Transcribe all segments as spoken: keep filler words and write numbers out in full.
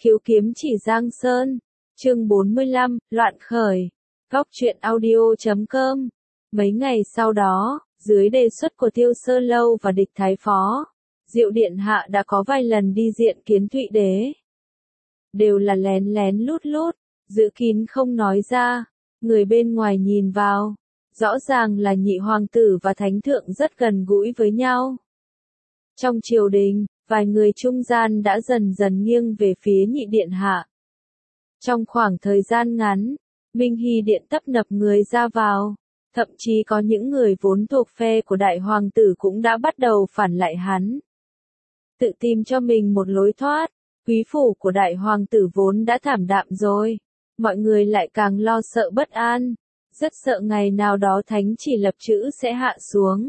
Khiếu kiếm chỉ Giang Sơn, chương bốn mươi lăm, loạn khởi, góc truyện audio chấm com. Mấy ngày sau đó, dưới đề xuất của Tiêu Sơ Lâu và Địch Thái Phó, Diệu Điện Hạ đã có vài lần đi diện kiến Thụy Đế. Đều là lén lén lút lút, giữ kín không nói ra, người bên ngoài nhìn vào, rõ ràng là nhị hoàng tử và thánh thượng rất gần gũi với nhau. Trong triều đình, vài người trung gian đã dần dần nghiêng về phía nhị điện hạ. Trong khoảng thời gian ngắn, Minh Hy điện tấp nập người ra vào, thậm chí có những người vốn thuộc phe của đại hoàng tử cũng đã bắt đầu phản lại hắn. Tự tìm cho mình một lối thoát, quý phủ của đại hoàng tử vốn đã thảm đạm rồi, mọi người lại càng lo sợ bất an, rất sợ ngày nào đó thánh chỉ lập chữ sẽ hạ xuống.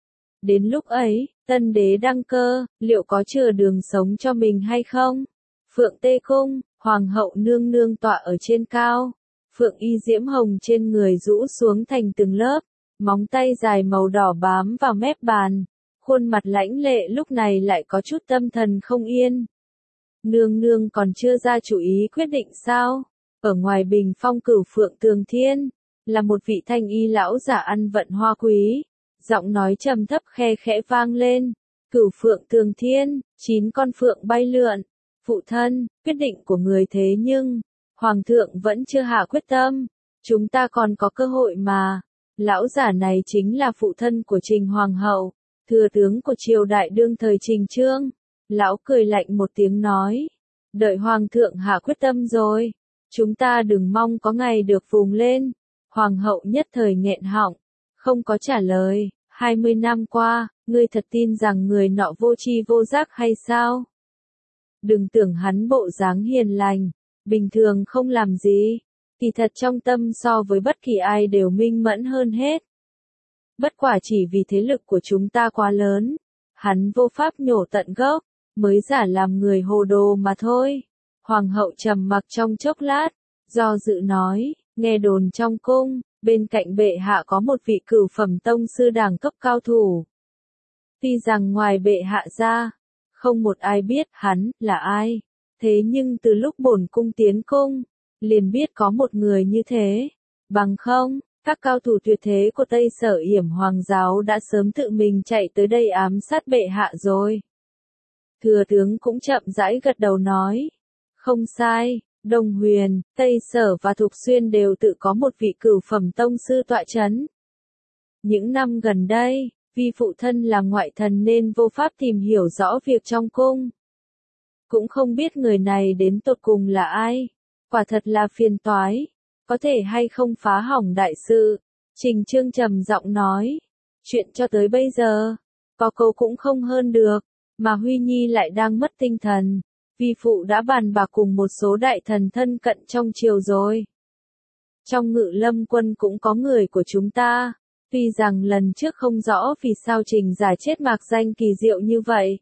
Đến lúc ấy, tân đế đăng cơ, liệu có chừa đường sống cho mình hay không? Phượng Tê Cung, hoàng hậu nương nương tọa ở trên cao, phượng y diễm hồng trên người rũ xuống thành từng lớp, móng tay dài màu đỏ bám vào mép bàn, khuôn mặt lãnh lệ lúc này lại có chút tâm thần không yên. Nương nương còn chưa ra chủ ý quyết định sao? Ở ngoài bình phong Cửu Phượng Tường Thiên, là một vị thanh y lão giả ăn vận hoa quý. Giọng nói trầm thấp khe khẽ vang lên, Cửu Phượng Tường Thiên, chín con phượng bay lượn, phụ thân, quyết định của người thế nhưng, Hoàng thượng vẫn chưa hạ quyết tâm, chúng ta còn có cơ hội mà. Lão giả này chính là phụ thân của Trình Hoàng hậu, thừa tướng của triều đại đương thời Trình Chương. Lão cười lạnh một tiếng nói, đợi Hoàng thượng hạ quyết tâm rồi, chúng ta đừng mong có ngày được vùng lên. Hoàng hậu nhất thời nghẹn họng, không có trả lời. Hai mươi năm qua, ngươi thật tin rằng người nọ vô tri vô giác hay sao? Đừng tưởng hắn bộ dáng hiền lành, bình thường không làm gì, kỳ thật trong tâm so với bất kỳ ai đều minh mẫn hơn hết. Bất quả chỉ vì thế lực của chúng ta quá lớn, hắn vô pháp nhổ tận gốc, mới giả làm người hồ đồ mà thôi. Hoàng hậu trầm mặc trong chốc lát, do dự nói, nghe đồn trong cung, bên cạnh bệ hạ có một vị cửu phẩm tông sư đẳng cấp cao thủ. Tuy rằng ngoài bệ hạ ra, không một ai biết hắn là ai, thế nhưng từ lúc bổn cung tiến cung, liền biết có một người như thế. Bằng không, các cao thủ tuyệt thế của Tây Sở Yểm Hoàng giáo đã sớm tự mình chạy tới đây ám sát bệ hạ rồi. Thừa tướng cũng chậm rãi gật đầu nói, không sai. Đông Huyền, Tây Sở và Thục Xuyên đều tự có một vị cửu phẩm tông sư tọa chấn. Những năm gần đây, vì phụ thân là ngoại thần nên vô pháp tìm hiểu rõ việc trong cung. Cũng không biết người này đến tột cùng là ai. Quả thật là phiền toái. Có thể hay không phá hỏng đại sự. Trình Chương trầm giọng nói. Chuyện cho tới bây giờ, có câu cũng không hơn được. Mà Huy Nhi lại đang mất tinh thần. Vi phụ đã bàn bạc cùng một số đại thần thân cận trong triều rồi. Trong Ngự Lâm quân cũng có người của chúng ta, tuy rằng lần trước không rõ vì sao Trình giả chết mạc danh kỳ diệu như vậy.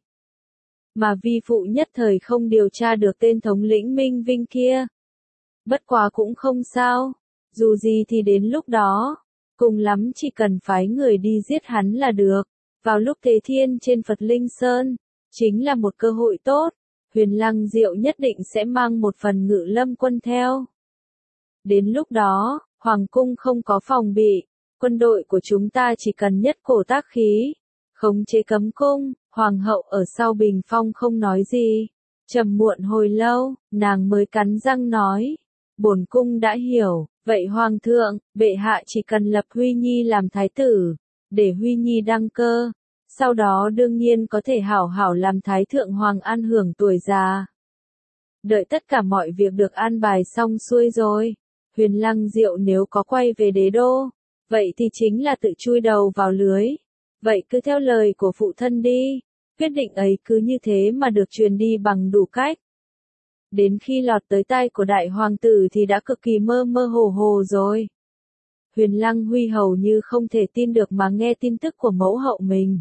Mà vi phụ nhất thời không điều tra được tên thống lĩnh Minh Vinh kia. Bất quá cũng không sao, dù gì thì đến lúc đó, cùng lắm chỉ cần phái người đi giết hắn là được. Vào lúc Tế Thiên trên Phật Linh Sơn, chính là một cơ hội tốt. Huyền Lăng Diệu nhất định sẽ mang một phần Ngự Lâm quân theo. Đến lúc đó, Hoàng cung không có phòng bị, quân đội của chúng ta chỉ cần nhất cổ tác khí, khống chế cấm cung. Hoàng hậu ở sau bình phong không nói gì, trầm muộn hồi lâu, nàng mới cắn răng nói, bổn cung đã hiểu, vậy Hoàng thượng, bệ hạ chỉ cần lập Huy Nhi làm thái tử, để Huy Nhi đăng cơ. Sau đó đương nhiên có thể hảo hảo làm thái thượng hoàng an hưởng tuổi già. Đợi tất cả mọi việc được an bài xong xuôi rồi, Huyền Lăng Diệu nếu có quay về đế đô, vậy thì chính là tự chui đầu vào lưới. Vậy cứ theo lời của phụ thân đi, quyết định ấy cứ như thế mà được truyền đi bằng đủ cách. Đến khi lọt tới tai của đại hoàng tử thì đã cực kỳ mơ mơ hồ hồ rồi. Huyền Lăng Huy hầu như không thể tin được mà nghe tin tức của mẫu hậu mình.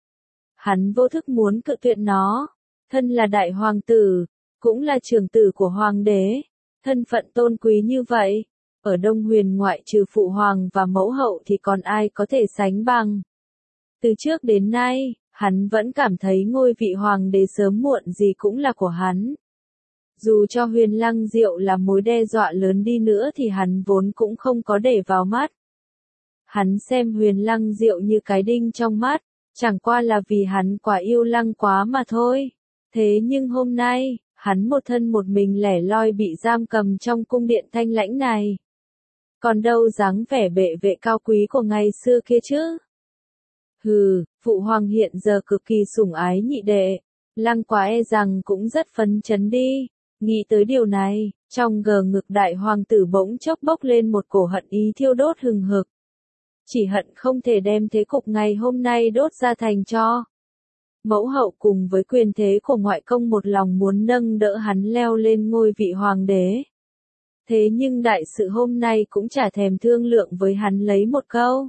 Hắn vô thức muốn cự tuyệt nó, thân là đại hoàng tử, cũng là trưởng tử của hoàng đế, thân phận tôn quý như vậy, ở Đông Huyền ngoại trừ phụ hoàng và mẫu hậu thì còn ai có thể sánh bằng. Từ trước đến nay, hắn vẫn cảm thấy ngôi vị hoàng đế sớm muộn gì cũng là của hắn. Dù cho Huyền Lăng Diệu là mối đe dọa lớn đi nữa thì hắn vốn cũng không có để vào mắt. Hắn xem Huyền Lăng Diệu như cái đinh trong mắt, chẳng qua là vì hắn quá yêu Lăng Quá mà thôi. Thế nhưng hôm nay, hắn một thân một mình lẻ loi bị giam cầm trong cung điện thanh lãnh này. Còn đâu dáng vẻ bệ vệ cao quý của ngày xưa kia chứ. Hừ, phụ hoàng hiện giờ cực kỳ sủng ái nhị đệ. Lăng Quá e rằng cũng rất phấn chấn đi. Nghĩ tới điều này, trong gờ ngực đại hoàng tử bỗng chốc bốc lên một cổ hận ý thiêu đốt hừng hực. Chỉ hận không thể đem thế cục ngày hôm nay đốt ra thành tro. Mẫu hậu cùng với quyền thế của ngoại công một lòng muốn nâng đỡ hắn leo lên ngôi vị hoàng đế. Thế nhưng đại sự hôm nay cũng chả thèm thương lượng với hắn lấy một câu.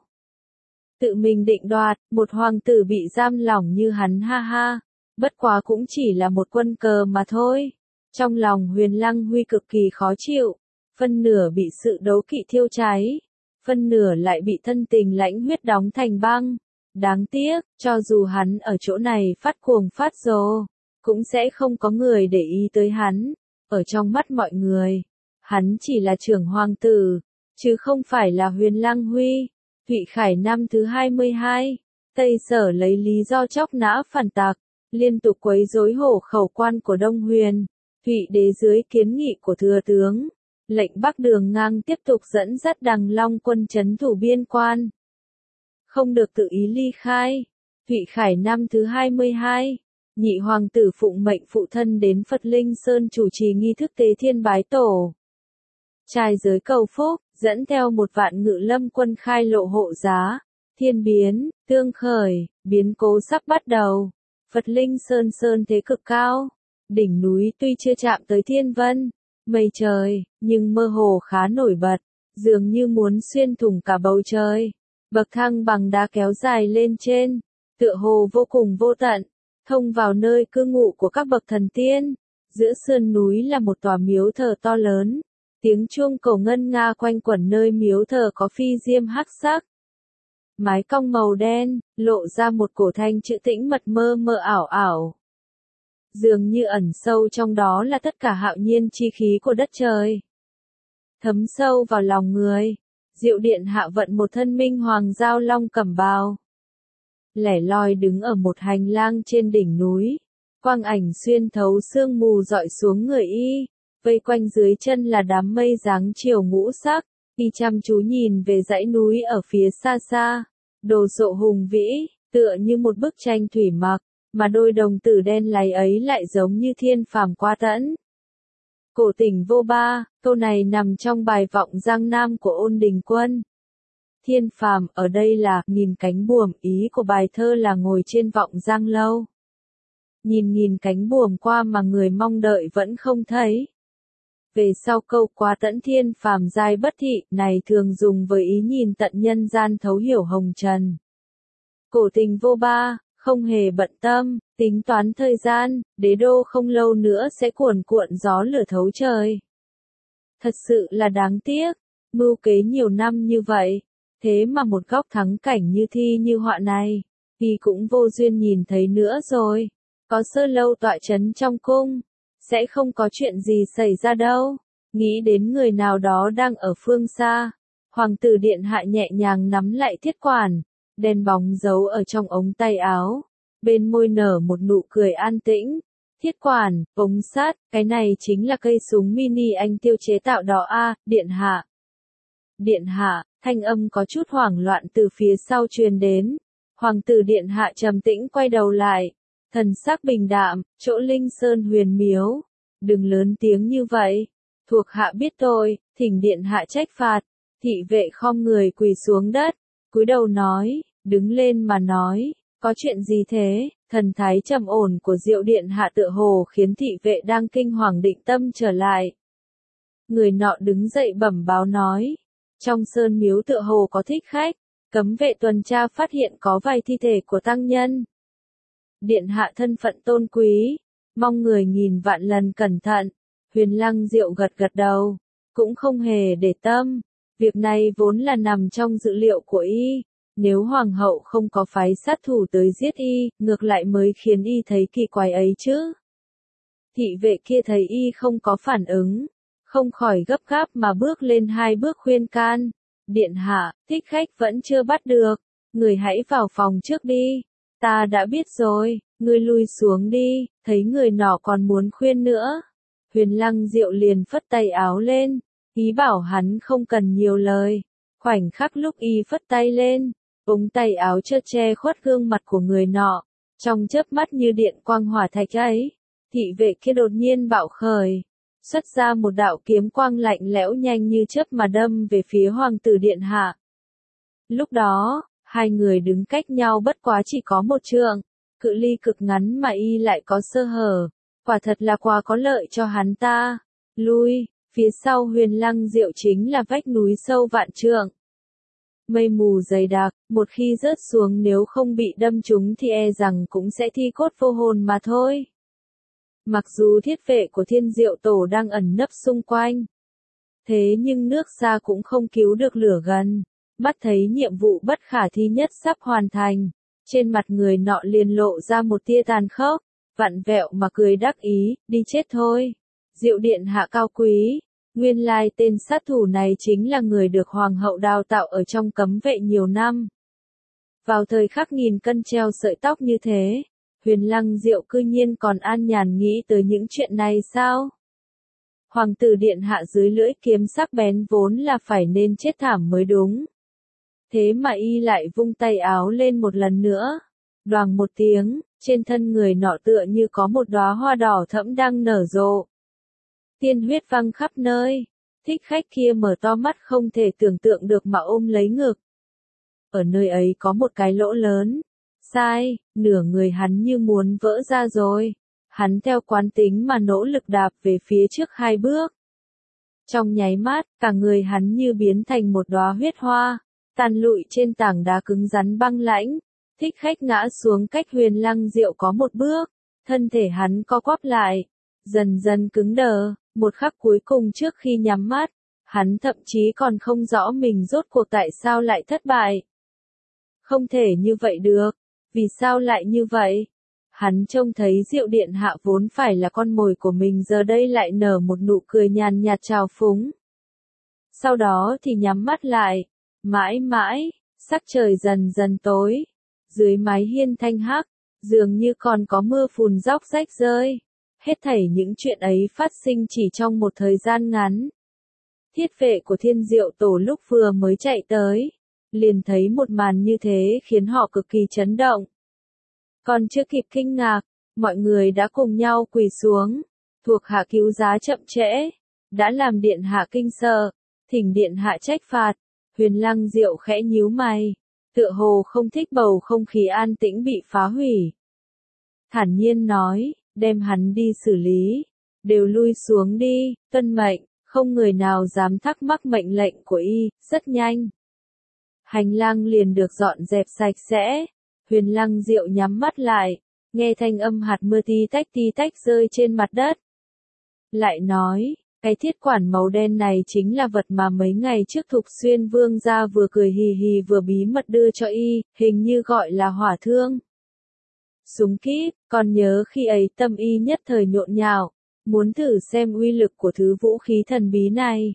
Tự mình định đoạt, một hoàng tử bị giam lỏng như hắn ha ha. Bất quá cũng chỉ là một quân cờ mà thôi. Trong lòng Huyền Lăng Huy cực kỳ khó chịu. Phân nửa bị sự đấu kỵ thiêu cháy. Phân nửa lại bị thân tình lãnh huyết đóng thành băng. Đáng tiếc, cho dù hắn ở chỗ này phát cuồng phát rồ, cũng sẽ không có người để ý tới hắn. Ở trong mắt mọi người, hắn chỉ là trưởng hoàng tử, chứ không phải là Huyền Lăng Huy. Thụy Khải năm thứ hai mươi hai, Tây Sở lấy lý do chóc nã phản tặc, liên tục quấy rối hổ khẩu quan của Đông Huyền. Thụy đế dưới kiến nghị của thừa tướng, lệnh Bắc Đường Ngang tiếp tục dẫn dắt Đằng Long quân trấn thủ biên quan. Không được tự ý ly khai. Thụy Khải năm thứ hai mươi hai, nhị hoàng tử phụng mệnh phụ thân đến Phật Linh Sơn chủ trì nghi thức tế thiên bái tổ. Trai giới cầu phúc, dẫn theo một vạn ngự lâm quân khai lộ hộ giá. Thiên biến, tương khởi, biến cố sắp bắt đầu. Phật Linh Sơn sơn thế cực cao. Đỉnh núi tuy chưa chạm tới thiên vân, mây trời, nhưng mơ hồ khá nổi bật, dường như muốn xuyên thủng cả bầu trời. Bậc thang bằng đá kéo dài lên trên, tựa hồ vô cùng vô tận, thông vào nơi cư ngụ của các bậc thần tiên. Giữa sườn núi là một tòa miếu thờ to lớn, tiếng chuông cầu ngân nga quanh quẩn nơi miếu thờ có phi diêm hắc sắc. Mái cong màu đen, lộ ra một cổ thanh chữ tĩnh mật mơ mơ ảo ảo. Dường như ẩn sâu trong đó là tất cả hạo nhiên chi khí của đất trời. Thấm sâu vào lòng người, Diệu Điện Hạ vận một thân minh hoàng giao long cẩm bào. Lẻ loi đứng ở một hành lang trên đỉnh núi, quang ảnh xuyên thấu sương mù dọi xuống người y, vây quanh dưới chân là đám mây dáng chiều ngũ sắc, y chăm chú nhìn về dãy núi ở phía xa xa, đồ sộ hùng vĩ, tựa như một bức tranh thủy mặc. Mà đôi đồng tử đen láy ấy lại giống như thiên phàm qua tẫn. Cổ tỉnh vô ba, câu này nằm trong bài vọng Giang Nam của Ôn Đình Quân. Thiên phàm ở đây là nghìn cánh buồm, ý của bài thơ là ngồi trên vọng Giang lâu. Nhìn nghìn cánh buồm qua mà người mong đợi vẫn không thấy. Về sau câu quá tẫn thiên phàm giai bất thị này thường dùng với ý nhìn tận nhân gian thấu hiểu hồng trần. Cổ tình vô ba, không hề bận tâm, tính toán thời gian, đế đô không lâu nữa sẽ cuồn cuộn gió lửa thấu trời. Thật sự là đáng tiếc, mưu kế nhiều năm như vậy, thế mà một góc thắng cảnh như thi như họa này, thì cũng vô duyên nhìn thấy nữa rồi. Có Sơ Lâu tọa chấn trong cung, sẽ không có chuyện gì xảy ra đâu. Nghĩ đến người nào đó đang ở phương xa, hoàng tử điện hạ nhẹ nhàng nắm lại thiết quản. Đèn bóng giấu ở trong ống tay áo, bên môi nở một nụ cười an tĩnh. Thiết quản, ống sắt, cái này chính là cây súng mini anh Tiêu chế tạo đó a, điện hạ. Điện hạ, thanh âm có chút hoảng loạn từ phía sau truyền đến. Hoàng tử điện hạ trầm tĩnh quay đầu lại, thần sắc bình đạm, chỗ Linh Sơn huyền miếu. Đừng lớn tiếng như vậy, thuộc hạ biết tôi, thỉnh điện hạ trách phạt. Thị vệ khom người quỳ xuống đất, cúi đầu nói, đứng lên mà nói, có chuyện gì thế? Thần thái trầm ổn của Diệu Điện Hạ tựa hồ khiến thị vệ đang kinh hoàng định tâm trở lại. Người nọ đứng dậy bẩm báo nói, trong sơn miếu tựa hồ có thích khách, cấm vệ tuần tra phát hiện có vài thi thể của tăng nhân. Điện Hạ thân phận tôn quý, mong người nghìn vạn lần cẩn thận. Huyền Lăng Diệu gật gật đầu, cũng không hề để tâm. Việc này vốn là nằm trong dự liệu của y, nếu hoàng hậu không có phái sát thủ tới giết y, ngược lại mới khiến y thấy kỳ quái ấy chứ. Thị vệ kia thấy y không có phản ứng, không khỏi gấp gáp mà bước lên hai bước khuyên can. Điện hạ, thích khách vẫn chưa bắt được, người hãy vào phòng trước đi. Ta đã biết rồi, ngươi lui xuống đi, thấy người nọ còn muốn khuyên nữa. Huyền Lăng Diệu liền phất tay áo lên, ý bảo hắn không cần nhiều lời. Khoảnh khắc lúc y phất tay lên, ống tay áo chợt che khuất gương mặt của người nọ, trong chớp mắt như điện quang hỏa thạch ấy, thị vệ kia đột nhiên bạo khởi, xuất ra một đạo kiếm quang lạnh lẽo nhanh như chớp mà đâm về phía hoàng tử điện hạ. Lúc đó, hai người đứng cách nhau bất quá chỉ có một trượng, cự ly cực ngắn mà y lại có sơ hở, quả thật là quá có lợi cho hắn ta. Lui, phía sau Huyền Lăng Diệu chính là vách núi sâu vạn trượng. Mây mù dày đặc, một khi rớt xuống nếu không bị đâm trúng thì e rằng cũng sẽ thi cốt vô hồn mà thôi. Mặc dù thiết vệ của Thiên Diệu Tổ đang ẩn nấp xung quanh, thế nhưng nước xa cũng không cứu được lửa gần. Mắt thấy nhiệm vụ bất khả thi nhất sắp hoàn thành, trên mặt người nọ liền lộ ra một tia tàn khốc, vặn vẹo mà cười đắc ý, đi chết thôi. Diệu điện hạ cao quý, nguyên lai tên sát thủ này chính là người được hoàng hậu đào tạo ở trong cấm vệ nhiều năm. Vào thời khắc nghìn cân treo sợi tóc như thế, Huyền Lăng Diệu cư nhiên còn an nhàn nghĩ tới những chuyện này sao? Hoàng tử điện hạ dưới lưỡi kiếm sắc bén vốn là phải nên chết thảm mới đúng. Thế mà y lại vung tay áo lên một lần nữa. Đoàng một tiếng, trên thân người nọ tựa như có một đóa hoa đỏ thẫm đang nở rộ. Tiên huyết văng khắp nơi. Thích khách kia mở to mắt không thể tưởng tượng được mà ôm lấy ngực. Ở nơi ấy có một cái lỗ lớn. Sai, nửa người hắn như muốn vỡ ra rồi. Hắn theo quán tính mà nỗ lực đạp về phía trước hai bước. Trong nháy mắt, cả người hắn như biến thành một đóa huyết hoa, tàn lụi trên tảng đá cứng rắn băng lãnh. Thích khách ngã xuống cách Huyền Lăng Diệu có một bước, thân thể hắn co quắp lại, dần dần cứng đờ, một khắc cuối cùng trước khi nhắm mắt, hắn thậm chí còn không rõ mình rốt cuộc tại sao lại thất bại. Không thể như vậy được, vì sao lại như vậy? Hắn trông thấy Diệu điện hạ vốn phải là con mồi của mình giờ đây lại nở một nụ cười nhàn nhạt trào phúng. Sau đó thì nhắm mắt lại, mãi mãi, sắc trời dần dần tối. Dưới mái hiên thanh hắc, dường như còn có mưa phùn róc rách rơi. Hết thảy những chuyện ấy phát sinh chỉ trong một thời gian ngắn. Thiết vệ của Thiên Diệu Tổ lúc vừa mới chạy tới, liền thấy một màn như thế khiến họ cực kỳ chấn động. Còn chưa kịp kinh ngạc, mọi người đã cùng nhau quỳ xuống, thuộc hạ cứu giá chậm trễ, đã làm điện hạ kinh sợ, thỉnh điện hạ trách phạt. Huyền Lăng Diệu khẽ nhíu mày, tựa hồ không thích bầu không khí an tĩnh bị phá hủy. Thản nhiên nói, đem hắn đi xử lý, đều lui xuống đi, tuân mệnh, không người nào dám thắc mắc mệnh lệnh của y. Rất nhanh, hành lang liền được dọn dẹp sạch sẽ. Huyền Lăng Diệu nhắm mắt lại, nghe thanh âm hạt mưa tí tách tí tách rơi trên mặt đất. Lại nói, cái thiết quản màu đen này chính là vật mà mấy ngày trước Thục Xuyên Vương gia vừa cười hì hì vừa bí mật đưa cho y, hình như gọi là hỏa thương. Súng kíp, còn nhớ khi ấy tâm y nhất thời nhộn nhạo, muốn thử xem uy lực của thứ vũ khí thần bí này.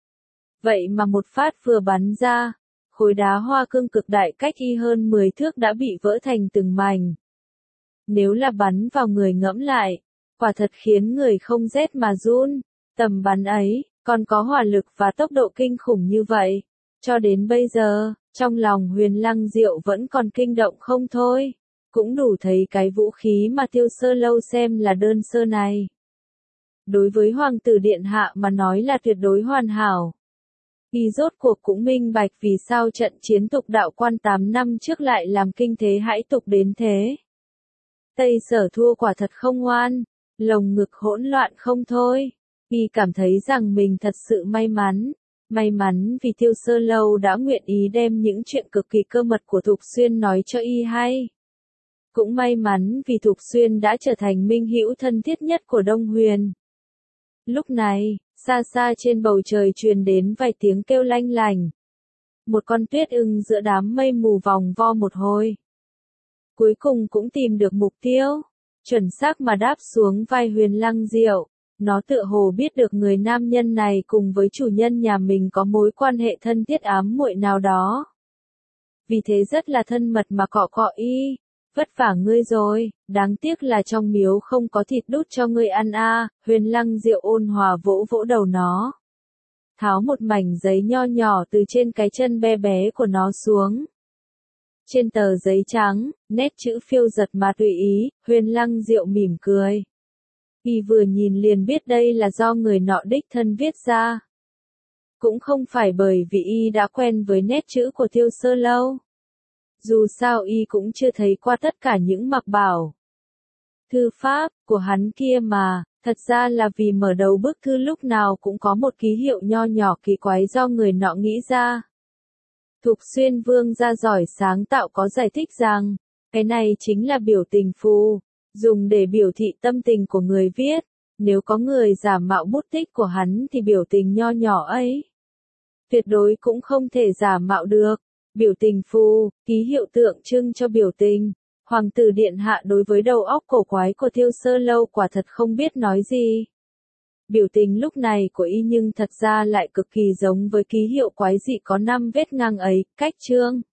Vậy mà một phát vừa bắn ra, khối đá hoa cương cực đại cách y hơn mười thước đã bị vỡ thành từng mảnh. Nếu là bắn vào người ngẫm lại, quả thật khiến người không rét mà run. Tầm bắn ấy, còn có hỏa lực và tốc độ kinh khủng như vậy. Cho đến bây giờ, trong lòng Huyền Lăng Diệu vẫn còn kinh động không thôi. Cũng đủ thấy cái vũ khí mà Tiêu Sơ Lâu xem là đơn sơ này. Đối với Hoàng tử Điện Hạ mà nói là tuyệt đối hoàn hảo. Y rốt cuộc cũng minh bạch vì sao trận chiến Tục Đạo Quan tám năm trước lại làm kinh thế hãi tục đến thế. Tây Sở thua quả thật không ngoan, lồng ngực hỗn loạn không thôi. Y cảm thấy rằng mình thật sự may mắn, may mắn vì Tiêu Sơ Lâu đã nguyện ý đem những chuyện cực kỳ cơ mật của Thục Xuyên nói cho y hay. Cũng may mắn vì Thục Xuyên đã trở thành minh hữu thân thiết nhất của Đông Huyền. Lúc này, xa xa trên bầu trời truyền đến vài tiếng kêu lanh lành. Một con tuyết ưng giữa đám mây mù vòng vo một hồi. Cuối cùng cũng tìm được mục tiêu. chuẩn xác mà đáp xuống vai Huyền Lăng Diệu. Nó tựa hồ biết được người nam nhân này cùng với chủ nhân nhà mình có mối quan hệ thân thiết ám muội nào đó. Vì thế rất là thân mật mà cọ cọ y. Vất vả ngươi rồi, đáng tiếc là trong miếu không có thịt đút cho ngươi ăn a. À. Huyền Lăng Diệu ôn hòa vỗ vỗ đầu nó. Tháo một mảnh giấy nho nhỏ từ trên cái chân bé bé của nó xuống. Trên tờ giấy trắng, nét chữ phiêu giật mà tùy ý, Huyền Lăng Diệu mỉm cười. Y vừa nhìn liền biết đây là do người nọ đích thân viết ra. Cũng không phải bởi vì y đã quen với nét chữ của Tiêu Sơ lâu. Dù sao y cũng chưa thấy qua tất cả những mặc bảo thư pháp của hắn kia mà, thật ra là vì mở đầu bức thư lúc nào cũng có một ký hiệu nho nhỏ kỳ quái do người nọ nghĩ ra. Thục Xuyên Vương gia giỏi sáng tạo có giải thích rằng, cái này chính là biểu tình phù, dùng để biểu thị tâm tình của người viết, nếu có người giả mạo bút tích của hắn thì biểu tình nho nhỏ ấy tuyệt đối cũng không thể giả mạo được. Biểu tình phù, ký hiệu tượng trưng cho biểu tình. Hoàng tử điện hạ đối với đầu óc cổ quái của Tiêu Sơ lâu quả thật không biết nói gì. Biểu tình lúc này của y nhưng thật ra lại cực kỳ giống với ký hiệu quái dị có năm vết ngang ấy, cách chương.